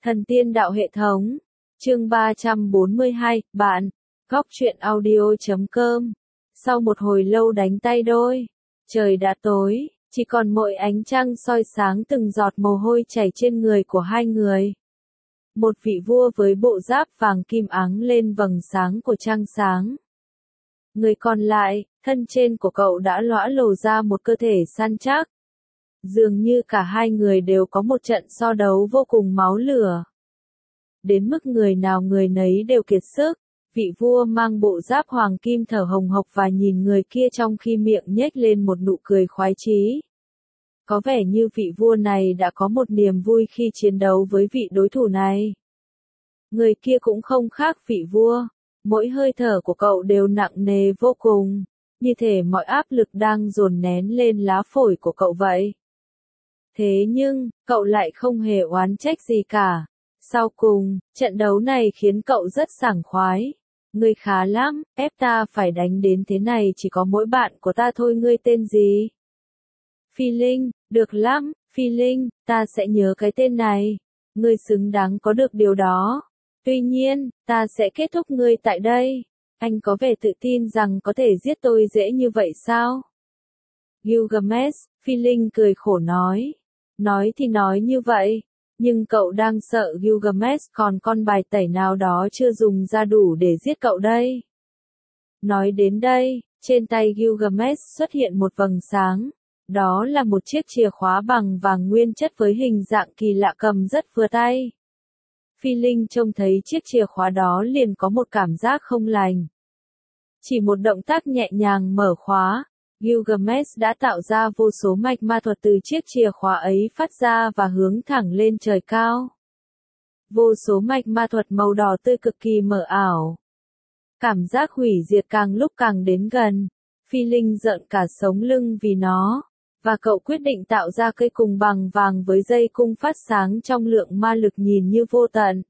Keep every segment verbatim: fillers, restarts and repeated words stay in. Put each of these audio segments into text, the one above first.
Thần tiên đạo hệ thống. Chương ba trăm bốn mươi hai, bạn. Góc truyện audio chấm com. Sau một hồi lâu đánh tay đôi, trời đã tối, chỉ còn mỗi ánh trăng soi sáng từng giọt mồ hôi chảy trên người của hai người. Một vị vua với bộ giáp vàng kim áng lên vầng sáng của trăng sáng. Người còn lại, thân trên của cậu đã lõa lồ ra một cơ thể săn chắc. Dường như cả hai người đều có một trận so đấu vô cùng máu lửa. Đến mức người nào người nấy đều kiệt sức, vị vua mang bộ giáp hoàng kim thở hồng hộc và nhìn người kia trong khi miệng nhếch lên một nụ cười khoái chí. Có vẻ như vị vua này đã có một niềm vui khi chiến đấu với vị đối thủ này. Người kia cũng không khác vị vua, mỗi hơi thở của cậu đều nặng nề vô cùng, như thể mọi áp lực đang dồn nén lên lá phổi của cậu vậy. Thế nhưng, cậu lại không hề oán trách gì cả. Sau cùng, trận đấu này khiến cậu rất sảng khoái. Ngươi khá lắm, ép ta phải đánh đến thế này chỉ có mỗi bạn của ta thôi. Ngươi tên gì? Phi Linh, được lắm, Phi Linh, ta sẽ nhớ cái tên này. Ngươi xứng đáng có được điều đó. Tuy nhiên, ta sẽ kết thúc ngươi tại đây. Anh có vẻ tự tin rằng có thể giết tôi dễ như vậy sao? Gilgamesh, Phi Linh cười khổ nói. Nói thì nói như vậy, nhưng cậu đang sợ Gilgamesh còn con bài tẩy nào đó chưa dùng ra đủ để giết cậu đây. Nói đến đây, trên tay Gilgamesh xuất hiện một vầng sáng. Đó là một chiếc chìa khóa bằng vàng nguyên chất với hình dạng kỳ lạ cầm rất vừa tay. Phi Linh trông thấy chiếc chìa khóa đó liền có một cảm giác không lành. Chỉ một động tác nhẹ nhàng mở khóa, Gilgamesh đã tạo ra vô số mạch ma thuật từ chiếc chìa khóa ấy phát ra và hướng thẳng lên trời cao. Vô số mạch ma thuật màu đỏ tươi cực kỳ mờ ảo. Cảm giác hủy diệt càng lúc càng đến gần. Phi Linh giận cả sống lưng vì nó, và cậu quyết định tạo ra cây cung bằng vàng với dây cung phát sáng trong lượng ma lực nhìn như vô tận.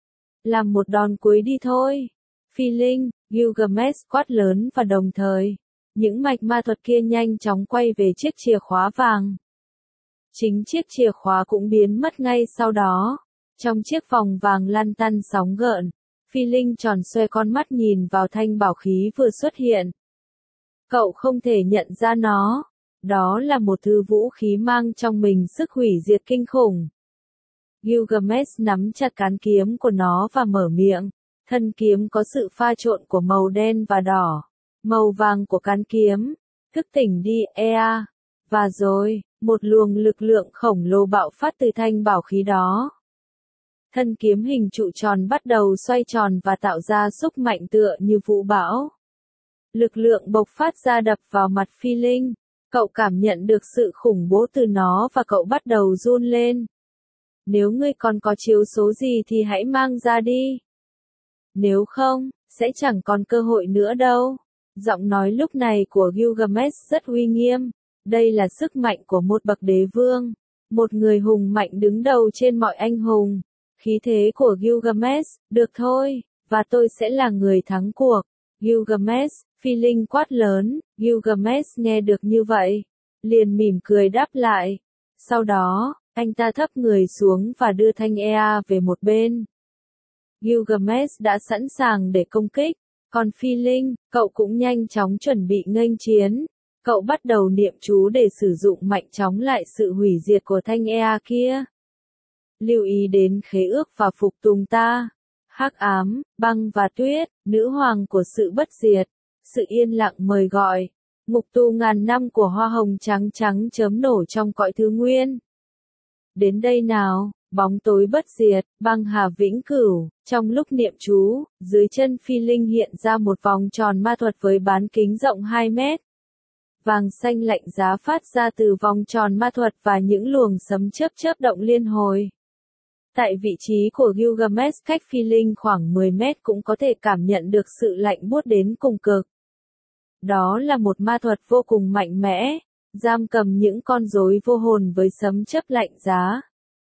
Làm một đòn cuối đi thôi. Phi Linh, Gilgamesh quát lớn và đồng thời, những mạch ma thuật kia nhanh chóng quay về chiếc chìa khóa vàng. Chính chiếc chìa khóa cũng biến mất ngay sau đó. Trong chiếc vòng vàng lăn tăn sóng gợn, Phi Linh tròn xoe con mắt nhìn vào thanh bảo khí vừa xuất hiện. Cậu không thể nhận ra nó. Đó là một thứ vũ khí mang trong mình sức hủy diệt kinh khủng. Gilgamesh nắm chặt cán kiếm của nó và mở miệng. Thân kiếm có sự pha trộn của màu đen và đỏ. Màu vàng của cán kiếm. Thức tỉnh đi, Ea. Và rồi, một luồng lực lượng khổng lồ bạo phát từ thanh bảo khí đó. Thân kiếm hình trụ tròn bắt đầu xoay tròn và tạo ra sức mạnh tựa như vũ bão. Lực lượng bộc phát ra đập vào mặt Phi Linh. Cậu cảm nhận được sự khủng bố từ nó và cậu bắt đầu run lên. Nếu ngươi còn có chiếu số gì thì hãy mang ra đi. Nếu không, sẽ chẳng còn cơ hội nữa đâu. Giọng nói lúc này của Gilgamesh rất uy nghiêm. Đây là sức mạnh của một bậc đế vương. Một người hùng mạnh đứng đầu trên mọi anh hùng. Khí thế của Gilgamesh, được thôi, và tôi sẽ là người thắng cuộc. Gilgamesh, Phi Linh quát lớn. Gilgamesh nghe được như vậy, liền mỉm cười đáp lại. Sau đó, anh ta thấp người xuống và đưa thanh Ea về một bên. Gilgamesh đã sẵn sàng để công kích, còn Phi Linh, cậu cũng nhanh chóng chuẩn bị nghênh chiến. Cậu bắt đầu niệm chú để sử dụng mạnh chóng lại sự hủy diệt của thanh Ea kia. Lưu ý đến khế ước và phục tùng ta. Hắc ám, băng và tuyết, nữ hoàng của sự bất diệt. Sự yên lặng mời gọi. Ngục tù ngàn năm của hoa hồng trắng trắng chớm nổ trong cõi thứ nguyên. Đến đây nào, bóng tối bất diệt, băng hà vĩnh cửu. Trong lúc niệm chú, dưới chân Phi Linh hiện ra một vòng tròn ma thuật với bán kính rộng hai mét. Vàng xanh lạnh giá phát ra từ vòng tròn ma thuật và những luồng sấm chớp chớp động liên hồi. Tại vị trí của Gilgamesh cách Phi Linh khoảng mười mét cũng có thể cảm nhận được sự lạnh buốt đến cùng cực. Đó là một ma thuật vô cùng mạnh mẽ, giam cầm những con rối vô hồn với sấm chớp lạnh giá.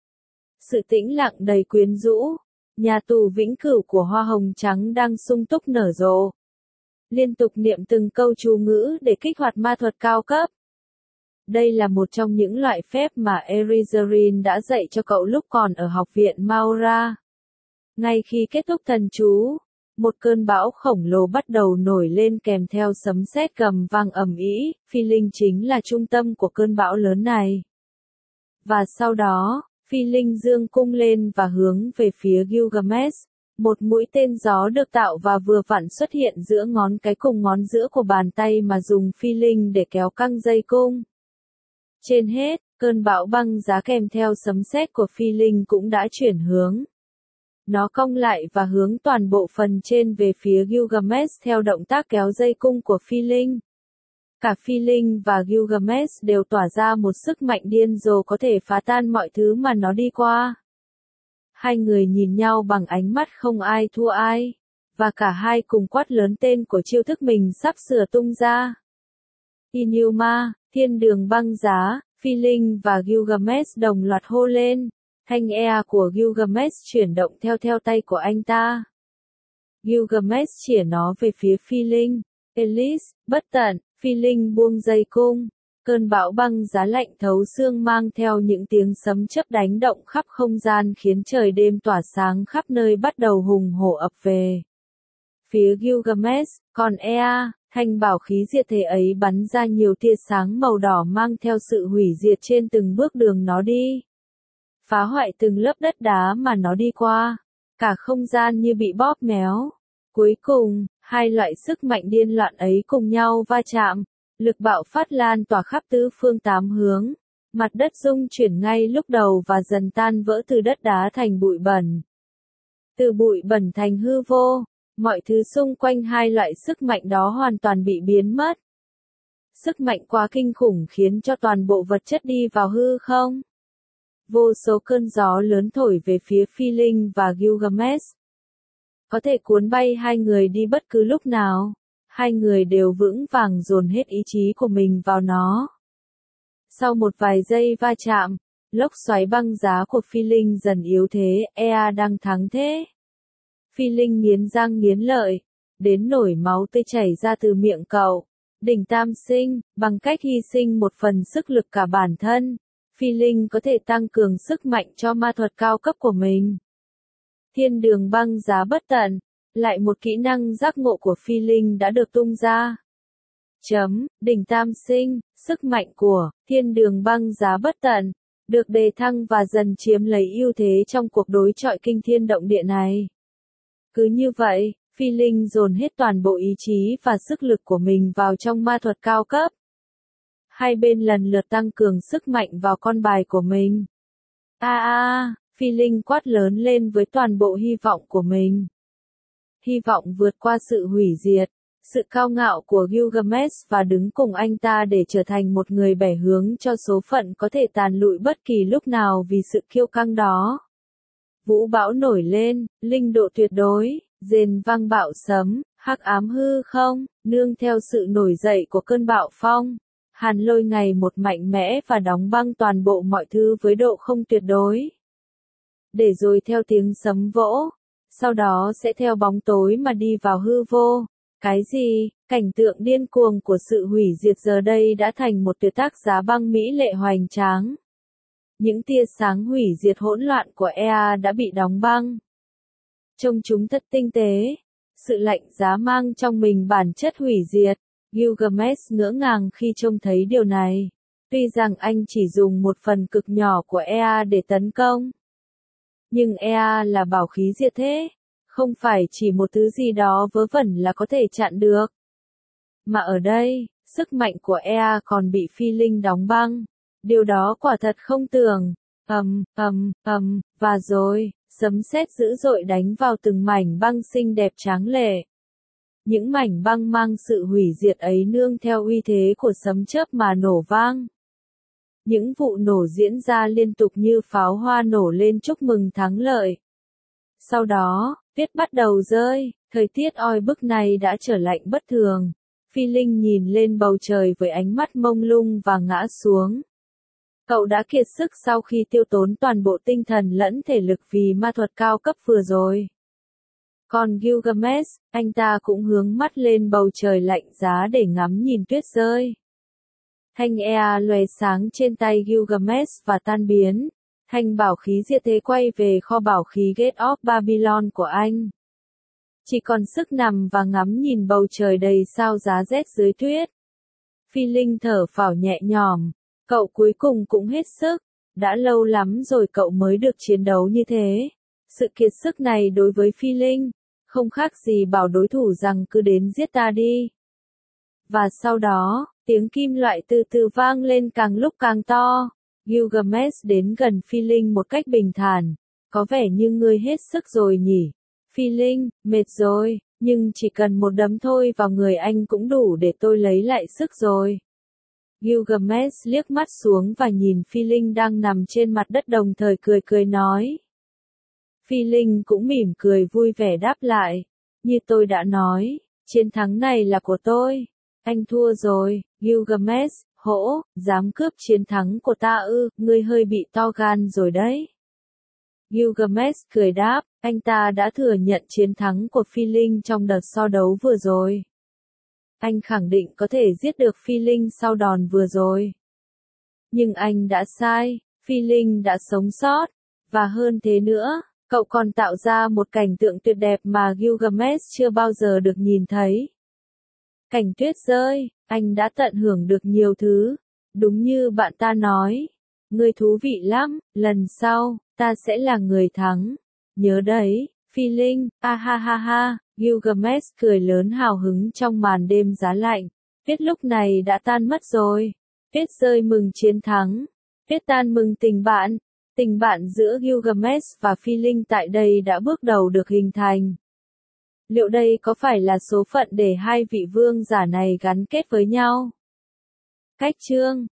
Sự tĩnh lặng đầy quyến rũ, nhà tù vĩnh cửu của hoa hồng trắng đang sung túc nở rộ. Liên tục niệm từng câu chú ngữ để kích hoạt ma thuật cao cấp. Đây là một trong những loại phép mà Erizarin đã dạy cho cậu lúc còn ở học viện Maura. Ngay khi kết thúc thần chú, một cơn bão khổng lồ bắt đầu nổi lên kèm theo sấm sét gầm vang ầm ĩ, Phi Linh chính là trung tâm của cơn bão lớn này. Và sau đó, Phi Linh giương cung lên và hướng về phía Gilgamesh. Một mũi tên gió được tạo và vừa vặn xuất hiện giữa ngón cái cùng ngón giữa của bàn tay mà dùng Phi Linh để kéo căng dây cung. Trên hết, cơn bão băng giá kèm theo sấm sét của Phi Linh cũng đã chuyển hướng. Nó cong lại và hướng toàn bộ phần trên về phía Gilgamesh theo động tác kéo dây cung của Phi Linh. Cả Phi Linh và Gilgamesh đều tỏa ra một sức mạnh điên rồ có thể phá tan mọi thứ mà nó đi qua. Hai người nhìn nhau bằng ánh mắt không ai thua ai, và cả hai cùng quát lớn tên của chiêu thức mình sắp sửa tung ra. Inuma, thiên đường băng giá, Phi Linh và Gilgamesh đồng loạt hô lên. Thanh ea của Gilgamesh chuyển động theo theo tay của anh ta. Gilgamesh chĩa nó về phía Phi Linh. Elise, bất tận, Phi Linh buông dây cung. Cơn bão băng giá lạnh thấu xương mang theo những tiếng sấm chớp đánh động khắp không gian khiến trời đêm tỏa sáng khắp nơi bắt đầu hùng hổ ập về. Phía Gilgamesh, còn Ea, thanh bảo khí diệt thể ấy bắn ra nhiều tia sáng màu đỏ mang theo sự hủy diệt trên từng bước đường nó đi. Phá hoại từng lớp đất đá mà nó đi qua. Cả không gian như bị bóp méo. Cuối cùng, hai loại sức mạnh điên loạn ấy cùng nhau va chạm. Lực bạo phát lan tỏa khắp tứ phương tám hướng. Mặt đất rung chuyển ngay lúc đầu và dần tan vỡ từ đất đá thành bụi bẩn. Từ bụi bẩn thành hư vô, mọi thứ xung quanh hai loại sức mạnh đó hoàn toàn bị biến mất. Sức mạnh quá kinh khủng khiến cho toàn bộ vật chất đi vào hư không. Vô số cơn gió lớn thổi về phía Phi Linh và Gilgamesh. Có thể cuốn bay hai người đi bất cứ lúc nào. Hai người đều vững vàng dồn hết ý chí của mình vào nó. Sau một vài giây va chạm, lốc xoáy băng giá của Phi Linh dần yếu thế, Ea đang thắng thế. Phi Linh nghiến răng nghiến lợi, đến nổi máu tươi chảy ra từ miệng cậu. Đỉnh tam sinh, bằng cách hy sinh một phần sức lực cả bản thân, Phi Linh có thể tăng cường sức mạnh cho ma thuật cao cấp của mình. Thiên đường băng giá bất tận, lại một kỹ năng giác ngộ của Phi Linh đã được tung ra. Chấm, đỉnh tam sinh, sức mạnh của thiên đường băng giá bất tận, được đề thăng và dần chiếm lấy ưu thế trong cuộc đối chọi kinh thiên động địa này. Cứ như vậy, Phi Linh dồn hết toàn bộ ý chí và sức lực của mình vào trong ma thuật cao cấp. Hai bên lần lượt tăng cường sức mạnh vào con bài của mình. A a, Phi Linh quát lớn lên với toàn bộ hy vọng của mình. Hy vọng vượt qua sự hủy diệt, sự cao ngạo của Gilgamesh và đứng cùng anh ta để trở thành một người bẻ hướng cho số phận có thể tàn lụi bất kỳ lúc nào vì sự kiêu căng đó. Vũ bão nổi lên, linh độ tuyệt đối, rền vang bạo sấm, hắc ám hư không, nương theo sự nổi dậy của cơn bạo phong. Hàn lôi ngày một mạnh mẽ và đóng băng toàn bộ mọi thứ với độ không tuyệt đối. Để rồi theo tiếng sấm vỗ, sau đó sẽ theo bóng tối mà đi vào hư vô. Cái gì? Cảnh tượng điên cuồng của sự hủy diệt giờ đây đã thành một tuyệt tác giá băng mỹ lệ hoành tráng. Những tia sáng hủy diệt hỗn loạn của Ea đã bị đóng băng. Trông chúng thật tinh tế. Sự lạnh giá mang trong mình bản chất hủy diệt. Gilgamesh ngỡ ngàng khi trông thấy điều này. Tuy rằng anh chỉ dùng một phần cực nhỏ của Ea để tấn công. Nhưng Ea là bảo khí diệt thế. Không phải chỉ một thứ gì đó vớ vẩn là có thể chặn được. Mà ở đây, sức mạnh của Ea còn bị Phi Linh đóng băng. Điều đó quả thật không tưởng. Ầm, ầm, ầm, và rồi, sấm sét dữ dội đánh vào từng mảnh băng xinh đẹp tráng lệ. Những mảnh băng mang sự hủy diệt ấy nương theo uy thế của sấm chớp mà nổ vang. Những vụ nổ diễn ra liên tục như pháo hoa nổ lên chúc mừng thắng lợi. Sau đó, tuyết bắt đầu rơi, thời tiết oi bức này đã trở lạnh bất thường. Phi Linh nhìn lên bầu trời với ánh mắt mông lung và ngã xuống. Cậu đã kiệt sức sau khi tiêu tốn toàn bộ tinh thần lẫn thể lực vì ma thuật cao cấp vừa rồi. Còn Gilgamesh, anh ta cũng hướng mắt lên bầu trời lạnh giá để ngắm nhìn tuyết rơi. Thanh ea lóe sáng trên tay Gilgamesh và tan biến. Thanh bảo khí diệt thế quay về kho bảo khí Gate of Babylon của anh. Chỉ còn sức nằm và ngắm nhìn bầu trời đầy sao giá rét dưới tuyết. Phi Linh thở phào nhẹ nhõm, cậu cuối cùng cũng hết sức. Đã lâu lắm rồi cậu mới được chiến đấu như thế. Sự kiệt sức này đối với Phi Linh, không khác gì bảo đối thủ rằng cứ đến giết ta đi. Và sau đó, tiếng kim loại từ từ vang lên càng lúc càng to. Gilgamesh đến gần Phi Linh một cách bình thản. Có vẻ như ngươi hết sức rồi nhỉ? Phi Linh, mệt rồi, nhưng chỉ cần một đấm thôi vào người anh cũng đủ để tôi lấy lại sức rồi. Gilgamesh liếc mắt xuống và nhìn Phi Linh đang nằm trên mặt đất đồng thời cười cười nói. Phi Linh cũng mỉm cười vui vẻ đáp lại. Như tôi đã nói, chiến thắng này là của tôi. Anh thua rồi, Gilgamesh, hỗ, dám cướp chiến thắng của ta ư, ngươi hơi bị to gan rồi đấy. Gilgamesh cười đáp, anh ta đã thừa nhận chiến thắng của Phi Linh trong đợt so đấu vừa rồi. Anh khẳng định có thể giết được Phi Linh sau đòn vừa rồi. Nhưng anh đã sai, Phi Linh đã sống sót. Và hơn thế nữa, cậu còn tạo ra một cảnh tượng tuyệt đẹp mà Gilgamesh chưa bao giờ được nhìn thấy. Cảnh tuyết rơi, anh đã tận hưởng được nhiều thứ. Đúng như bạn ta nói. Ngươi thú vị lắm, lần sau, ta sẽ là người thắng. Nhớ đấy, Phi Linh, a ha ha ha, Gilgamesh cười lớn hào hứng trong màn đêm giá lạnh. Tuyết lúc này đã tan mất rồi. Tuyết rơi mừng chiến thắng. Tuyết tan mừng tình bạn. Tình bạn giữa Gilgamesh và Phi Linh tại đây đã bước đầu được hình thành. Liệu đây có phải là số phận để hai vị vương giả này gắn kết với nhau? Cách chương